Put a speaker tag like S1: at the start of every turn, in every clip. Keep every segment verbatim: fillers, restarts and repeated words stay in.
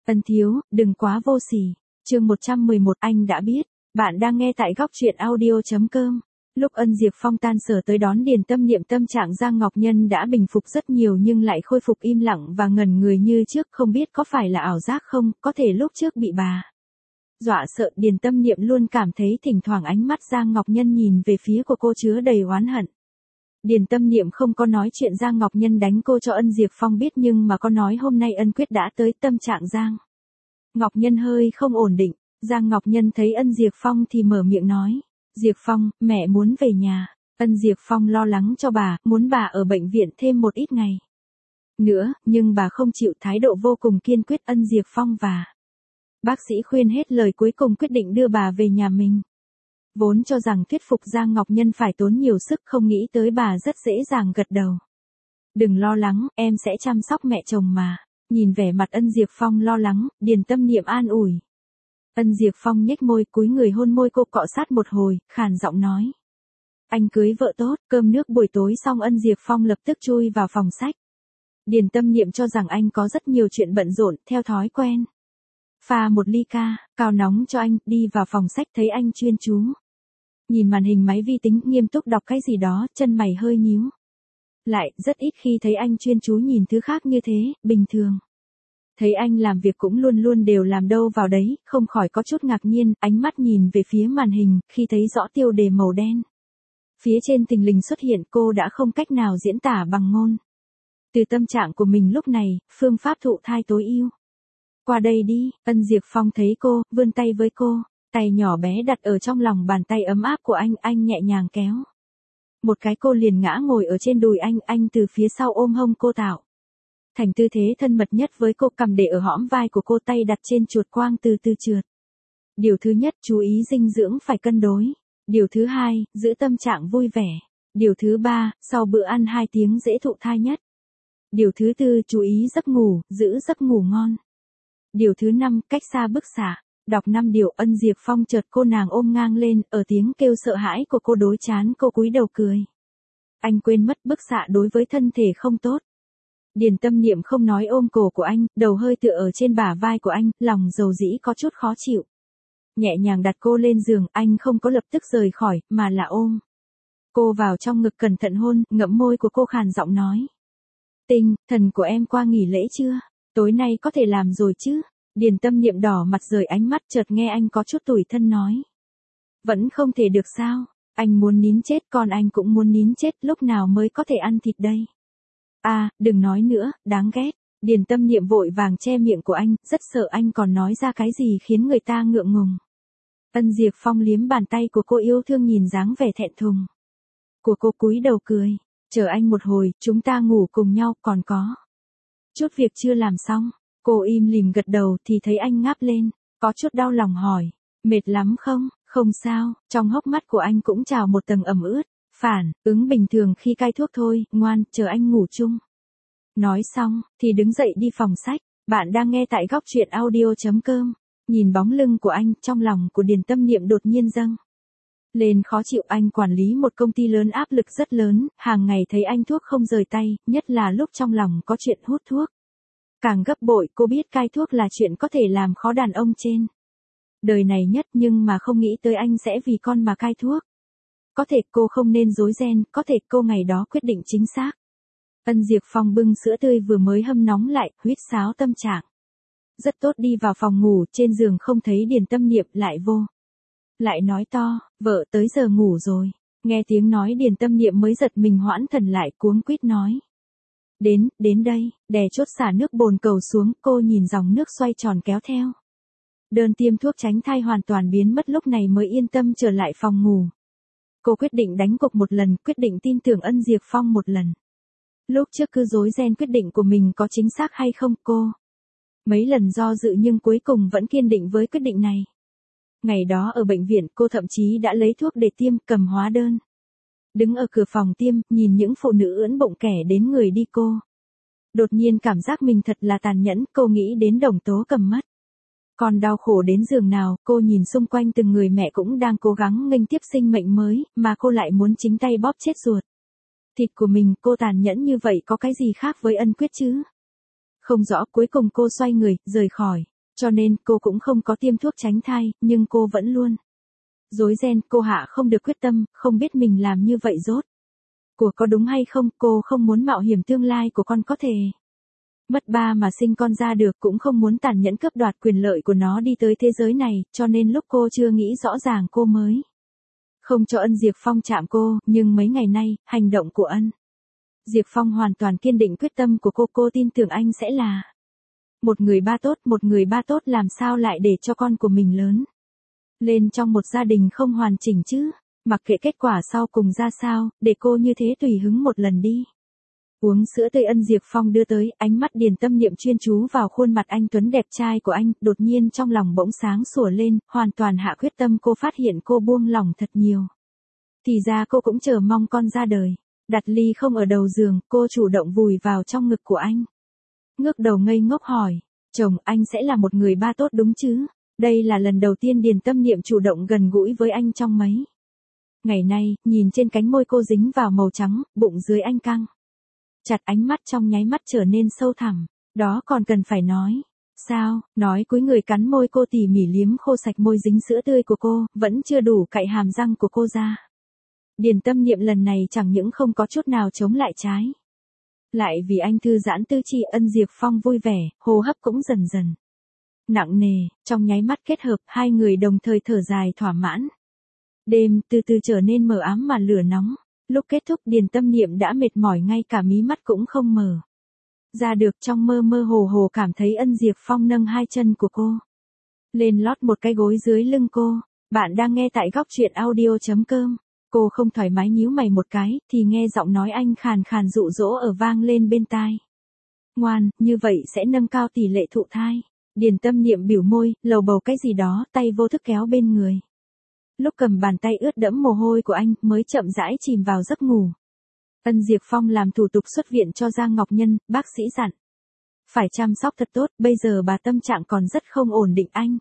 S1: Ân thiếu, đừng quá vô sỉ. Chương một trăm mười một anh đã biết. Bạn đang nghe tại góc truyện audio chấm com. Lúc Ân Diệp Phong tan sở tới đón Điền Tâm Niệm, tâm trạng Giang Ngọc Nhân đã bình phục rất nhiều nhưng lại khôi phục im lặng và ngẩn người như trước, không biết có phải là ảo giác không, có thể lúc trước bị bà dọa sợ. Điền Tâm Niệm luôn cảm thấy thỉnh thoảng ánh mắt Giang Ngọc Nhân nhìn về phía của cô chứa đầy oán hận. Điền Tâm Niệm không có nói chuyện Giang Ngọc Nhân đánh cô cho Ân Diệp Phong biết, nhưng mà có nói hôm nay Ân Quyết đã tới. Tâm trạng Giang Ngọc Nhân hơi không ổn định. Giang Ngọc Nhân thấy Ân Diệp Phong thì mở miệng nói, Diệp Phong, mẹ muốn về nhà. Ân Diệp Phong lo lắng cho bà, muốn bà ở bệnh viện thêm một ít ngày nữa, nhưng bà không chịu, thái độ vô cùng kiên quyết. Ân Diệp Phong và bác sĩ khuyên hết lời, cuối cùng quyết định đưa bà về nhà mình. Vốn cho rằng thuyết phục Giang Ngọc Nhân phải tốn nhiều sức, không nghĩ tới bà rất dễ dàng gật đầu. Đừng lo lắng, em sẽ chăm sóc mẹ chồng mà. Nhìn vẻ mặt Ân Diệp Phong lo lắng, Điền Tâm Niệm an ủi. Ân Diệp Phong nhếch môi, cúi người hôn môi cô, cọ sát một hồi, khàn giọng nói. Anh cưới vợ tốt. Cơm nước buổi tối xong, Ân Diệp Phong lập tức chui vào phòng sách. Điền Tâm Niệm cho rằng anh có rất nhiều chuyện bận rộn, theo thói quen pha một ly ca cao nóng cho anh, đi vào phòng sách thấy anh chuyên chú nhìn màn hình máy vi tính, nghiêm túc đọc cái gì đó, chân mày hơi nhíu lại, rất ít khi thấy anh chuyên chú nhìn thứ khác như thế. Bình thường thấy anh làm việc cũng luôn luôn đều làm đâu vào đấy, không khỏi có chút ngạc nhiên, ánh mắt nhìn về phía màn hình, khi thấy rõ tiêu đề màu đen phía trên thình lình xuất hiện, cô đã không cách nào diễn tả bằng ngôn từ tâm trạng của mình lúc này. Phương pháp thụ thai tối ưu. Qua đây đi. Ân Diệp Phong thấy cô, vươn tay với cô, tay nhỏ bé đặt ở trong lòng bàn tay ấm áp của anh, anh nhẹ nhàng kéo một cái, cô liền ngã ngồi ở trên đùi anh, anh từ phía sau ôm hông cô tạo thành tư thế thân mật nhất với cô, cầm để ở hõm vai của cô, tay đặt trên chuột quang từ từ trượt. Điều thứ nhất, chú ý dinh dưỡng phải cân đối. Điều thứ hai, giữ tâm trạng vui vẻ. Điều thứ ba, sau bữa ăn hai tiếng dễ thụ thai nhất. Điều thứ tư, chú ý giấc ngủ, giữ giấc ngủ ngon. Điều thứ năm, cách xa bức xạ. Đọc năm điều. Ân Diệp Phong chợt cô nàng ôm ngang lên, ở tiếng kêu sợ hãi của cô đối chán cô cúi đầu cười. Anh quên mất bức xạ đối với thân thể không tốt. Điền Tâm Niệm không nói ôm cổ của anh, đầu hơi tựa ở trên bả vai của anh, lòng dầu dĩ có chút khó chịu. Nhẹ nhàng đặt cô lên giường, anh không có lập tức rời khỏi, mà là ôm cô vào trong ngực, cẩn thận hôn, ngậm môi của cô, khàn giọng nói. Tinh thần của em qua nghỉ lễ chưa? Tối nay có thể làm rồi chứ? Điền Tâm Niệm đỏ mặt rời ánh mắt, chợt nghe anh có chút tủi thân nói. Vẫn không thể được sao? Anh muốn nín chết, còn anh cũng muốn nín chết, lúc nào mới có thể ăn thịt đây? À, đừng nói nữa, đáng ghét. Điền Tâm Niệm vội vàng che miệng của anh, rất sợ anh còn nói ra cái gì khiến người ta ngượng ngùng. Ân Diệp Phong liếm bàn tay của cô, yêu thương nhìn dáng vẻ thẹn thùng của cô, cúi đầu cười. Chờ anh một hồi, chúng ta ngủ cùng nhau, còn có chút việc chưa làm xong. Cô im lìm gật đầu thì thấy anh ngáp lên, có chút đau lòng hỏi, mệt lắm không? Không sao. Trong hốc mắt của anh cũng trào một tầng ẩm ướt. Phản ứng bình thường khi cai thuốc thôi, ngoan, chờ anh ngủ chung. Nói xong, thì đứng dậy đi phòng sách. Bạn đang nghe tại góc truyện audio chấm com. Nhìn bóng lưng của anh, trong lòng của Điền Tâm Niệm đột nhiên dâng lên khó chịu. Anh quản lý một công ty lớn, áp lực rất lớn, hàng ngày thấy anh thuốc không rời tay, nhất là lúc trong lòng có chuyện hút thuốc. Càng gấp bội. Cô biết cai thuốc là chuyện có thể làm khó đàn ông trên đời này nhất, nhưng mà không nghĩ tới anh sẽ vì con mà cai thuốc. Có thể cô không nên rối ren, có thể cô ngày đó quyết định chính xác. Ân Diệp Phong bưng sữa tươi vừa mới hâm nóng lại, huýt sáo tâm trạng rất tốt, đi vào phòng ngủ, trên giường không thấy Điền Tâm Niệm, lại vô lại nói to, vợ tới giờ ngủ rồi. Nghe tiếng nói Điền Tâm Niệm mới giật mình, hoãn thần lại, cuống quýt nói. Đến, đến đây. Đè chốt xả nước bồn cầu xuống, cô nhìn dòng nước xoay tròn kéo theo đơn tiêm thuốc tránh thai hoàn toàn biến mất, lúc này mới yên tâm trở lại phòng ngủ. Cô quyết định đánh cuộc một lần, quyết định tin tưởng Ân Diệp Phong một lần. Lúc trước cứ rối ren quyết định của mình có chính xác hay không, cô mấy lần do dự nhưng cuối cùng vẫn kiên định với quyết định này. Ngày đó ở bệnh viện, cô thậm chí đã lấy thuốc để tiêm, cầm hóa đơn, đứng ở cửa phòng tiêm, nhìn những phụ nữ ưỡn bụng kẻ đến người đi. Cô đột nhiên cảm giác mình thật là tàn nhẫn. Cô nghĩ đến Đồng Tố Cầm mất còn đau khổ đến giường nào. Cô nhìn xung quanh từng người mẹ cũng đang cố gắng nghênh tiếp sinh mệnh mới, mà cô lại muốn chính tay bóp chết ruột thịt của mình. Cô tàn nhẫn như vậy có cái gì khác với Ân Quyết chứ? Không rõ. Cuối cùng cô xoay người, rời khỏi Cho nên cô cũng không có tiêm thuốc tránh thai, nhưng cô vẫn luôn rối ren. Cô hạ không được quyết tâm, không biết mình làm như vậy rốt của có đúng hay không. Cô không muốn mạo hiểm tương lai của con có thể mất ba mà sinh con ra được, cũng không muốn tàn nhẫn cướp đoạt quyền lợi của nó đi tới thế giới này, cho nên lúc cô chưa nghĩ rõ ràng cô mới không cho ân Diệp Phong chạm cô, nhưng mấy ngày nay, hành động của ân Diệp Phong hoàn toàn kiên định quyết tâm của cô. Cô tin tưởng anh sẽ là một người ba tốt, một người ba tốt làm sao lại để cho con của mình lớn lên trong một gia đình không hoàn chỉnh chứ. Mặc kệ kết quả sau cùng ra sao, để cô như thế tùy hứng một lần đi. Uống sữa tươi ân Diệp Phong đưa tới, ánh mắt Điền Tâm Niệm chuyên chú vào khuôn mặt anh tuấn đẹp trai của anh, đột nhiên trong lòng bỗng sáng sủa lên, hoàn toàn hạ quyết tâm. Cô phát hiện cô buông lỏng thật nhiều. Thì ra cô cũng chờ mong con ra đời. Đặt ly không ở đầu giường, cô chủ động vùi vào trong ngực của anh. Ngước đầu ngây ngốc hỏi, chồng, anh sẽ là một người ba tốt đúng chứ? Đây là lần đầu tiên Điền Tâm Niệm chủ động gần gũi với anh trong mấy ngày nay. Nhìn trên cánh môi cô dính vào màu trắng, bụng dưới anh căng chặt, ánh mắt trong nháy mắt trở nên sâu thẳm. Đó còn cần phải nói sao? Nói cúi người cắn môi cô, tỉ mỉ liếm khô sạch môi dính sữa tươi của cô, vẫn chưa đủ cạy hàm răng của cô ra. Điền Tâm Niệm lần này chẳng những không có chút nào chống lại, trái lại vì anh thư giãn tư chi. ân Diệp Phong vui vẻ, hô hấp cũng dần dần nặng nề, trong nháy mắt kết hợp, hai người đồng thời thở dài thỏa mãn. Đêm từ từ trở nên mờ ám mà lửa nóng. Lúc kết thúc Điền Tâm Niệm đã mệt mỏi, ngay cả mí mắt cũng không mở ra được. Trong mơ mơ hồ hồ cảm thấy ân Diệp Phong nâng hai chân của cô lên lót một cái gối dưới lưng cô. Bạn đang nghe tại góc truyện audio chấm com. Cô không thoải mái nhíu mày một cái, thì nghe giọng nói anh khàn khàn dụ dỗ ở vang lên bên tai. Ngoan, như vậy sẽ nâng cao tỷ lệ thụ thai. Điền Tâm Niệm biểu môi, lầu bầu cái gì đó, tay vô thức kéo bên người. Lúc cầm bàn tay ướt đẫm mồ hôi của anh, mới chậm rãi chìm vào giấc ngủ. Ân Diệp Phong làm thủ tục xuất viện cho Giang Ngọc Nhân, bác sĩ dặn phải chăm sóc thật tốt, bây giờ bà tâm trạng còn rất không ổn định. Anh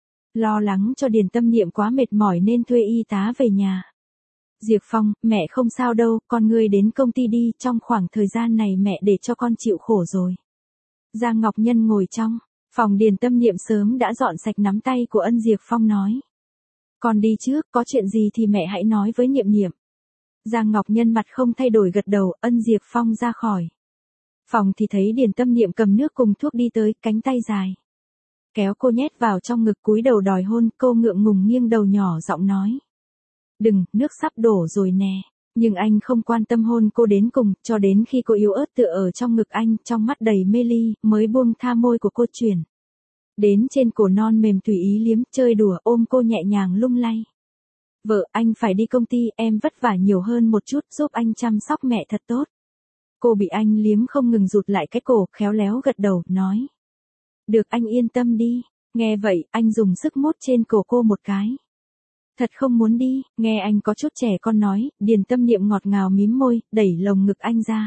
S1: lo lắng cho Điền Tâm Niệm quá mệt mỏi nên thuê y tá về nhà. Diệp Phong, mẹ không sao đâu, con ngươi đến công ty đi, trong khoảng thời gian này mẹ để cho con chịu khổ rồi. Giang Ngọc Nhân ngồi trong phòng Điền Tâm Niệm sớm đã dọn sạch, nắm tay của ân Diệp Phong nói. Con đi trước, có chuyện gì thì mẹ hãy nói với Niệm Niệm. Giang Ngọc Nhân mặt không thay đổi gật đầu. ân Diệp Phong ra khỏi phòng thì thấy Điền Tâm Niệm cầm nước cùng thuốc đi tới, cánh tay dài kéo cô nhét vào trong ngực, cúi đầu đòi hôn. Cô ngượng ngùng nghiêng đầu nhỏ giọng nói. Đừng, nước sắp đổ rồi nè. Nhưng anh không quan tâm, hôn cô đến cùng, cho đến khi cô yếu ớt tựa ở trong ngực anh, trong mắt đầy mê ly, mới buông tha môi của cô chuyển đến trên cổ non mềm, tùy ý liếm, chơi đùa, ôm cô nhẹ nhàng lung lay. Vợ, anh phải đi công ty, em vất vả nhiều hơn một chút, giúp anh chăm sóc mẹ thật tốt. Cô bị anh liếm không ngừng, rụt lại cái cổ, khéo léo gật đầu, nói. Được, anh yên tâm đi. Nghe vậy, anh dùng sức mút trên cổ cô một cái. Thật không muốn đi. Nghe anh có chút trẻ con nói, Điền Tâm Niệm ngọt ngào mím môi, đẩy lồng ngực anh ra.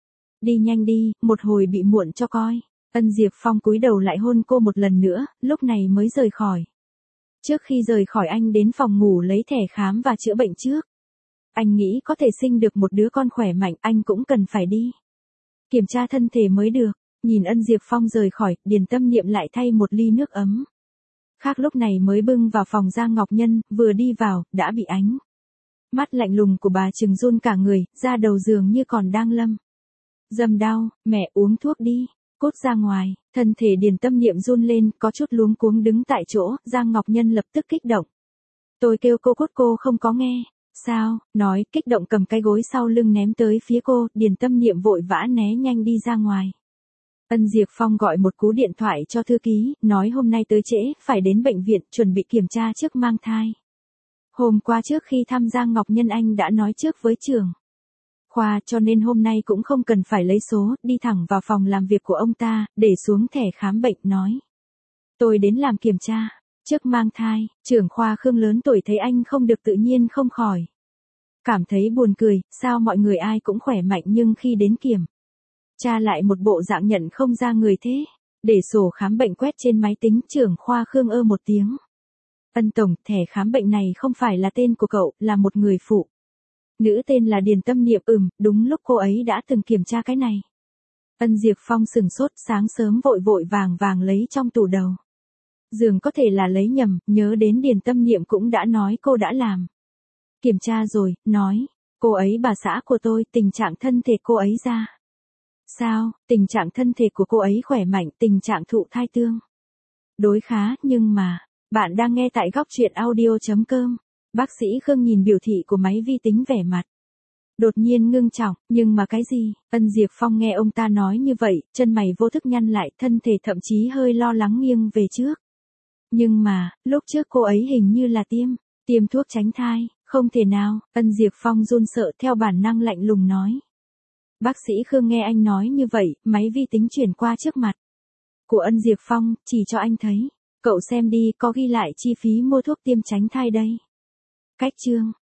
S1: Đi nhanh đi, một hồi bị muộn cho coi. Ân Diệp Phong cúi đầu lại hôn cô một lần nữa, lúc này mới rời khỏi. Trước khi rời khỏi, anh đến phòng ngủ lấy thẻ khám và chữa bệnh trước. Anh nghĩ có thể sinh được một đứa con khỏe mạnh, anh cũng cần phải đi kiểm tra thân thể mới được. Nhìn ân Diệp Phong rời khỏi, Điền Tâm Niệm lại thay một ly nước ấm khác lúc này mới bưng vào phòng Giang Ngọc Nhân. Vừa đi vào, đã bị ánh mắt lạnh lùng của bà trừng run cả người, ra đầu giường như còn đang lâm dâm đau. Mẹ, uống thuốc đi. Cút ra ngoài. Thân thể Điền Tâm Niệm run lên, có chút luống cuống đứng tại chỗ. Giang Ngọc Nhân lập tức kích động. Tôi kêu cô cút, cô không có nghe sao? Nói, kích động cầm cái gối sau lưng ném tới phía cô. Điền Tâm Niệm vội vã né nhanh đi ra ngoài. Ân Diệp Phong gọi một cú điện thoại cho thư ký, nói hôm nay tới trễ, phải đến bệnh viện, chuẩn bị kiểm tra trước mang thai. Hôm qua trước khi thăm Giang Ngọc Nhân, anh đã nói trước với trưởng khoa, cho nên hôm nay cũng không cần phải lấy số, đi thẳng vào phòng làm việc của ông ta, để xuống thẻ khám bệnh, nói. Tôi đến làm kiểm tra trước mang thai. Trưởng khoa Khương lớn tuổi thấy anh không được tự nhiên không khỏi cảm thấy buồn cười, sao mọi người ai cũng khỏe mạnh nhưng khi đến kiểm tra lại một bộ dạng nhận không ra người thế. Để sổ khám bệnh quét trên máy tính, trưởng khoa Khương ơ một tiếng. Ân tổng, thẻ khám bệnh này không phải là tên của cậu, là một người phụ nữ tên là Điền Tâm Niệm. Ừm, đúng lúc cô ấy đã từng kiểm tra cái này. Ân Diệp Phong sừng sốt, sáng sớm vội vội vàng vàng lấy trong tủ đầu Dường có thể là lấy nhầm, nhớ đến Điền Tâm Niệm cũng đã nói cô đã làm kiểm tra rồi, nói, cô ấy bà xã của tôi, tình trạng thân thể cô ấy ra sao? Tình trạng thân thể của cô ấy khỏe mạnh, tình trạng thụ thai tương đối khá, nhưng mà, bạn đang nghe tại góc truyện audio.com. Bác sĩ Khương nhìn biểu thị của máy vi tính vẻ mặt đột nhiên ngưng trọng, nhưng mà cái gì? Ân Diệp Phong nghe ông ta nói như vậy, chân mày vô thức nhăn lại, thân thể thậm chí hơi lo lắng nghiêng về trước. Nhưng mà, lúc trước cô ấy hình như là tiêm, tiêm thuốc tránh thai, không thể nào. Ân Diệp Phong run sợ theo bản năng lạnh lùng nói. Bác sĩ Khương nghe anh nói như vậy, máy vi tính chuyển qua trước mặt của Ân Diệp Phong, chỉ cho anh thấy. Cậu xem đi, có ghi lại chi phí mua thuốc tiêm tránh thai đây. Cách chương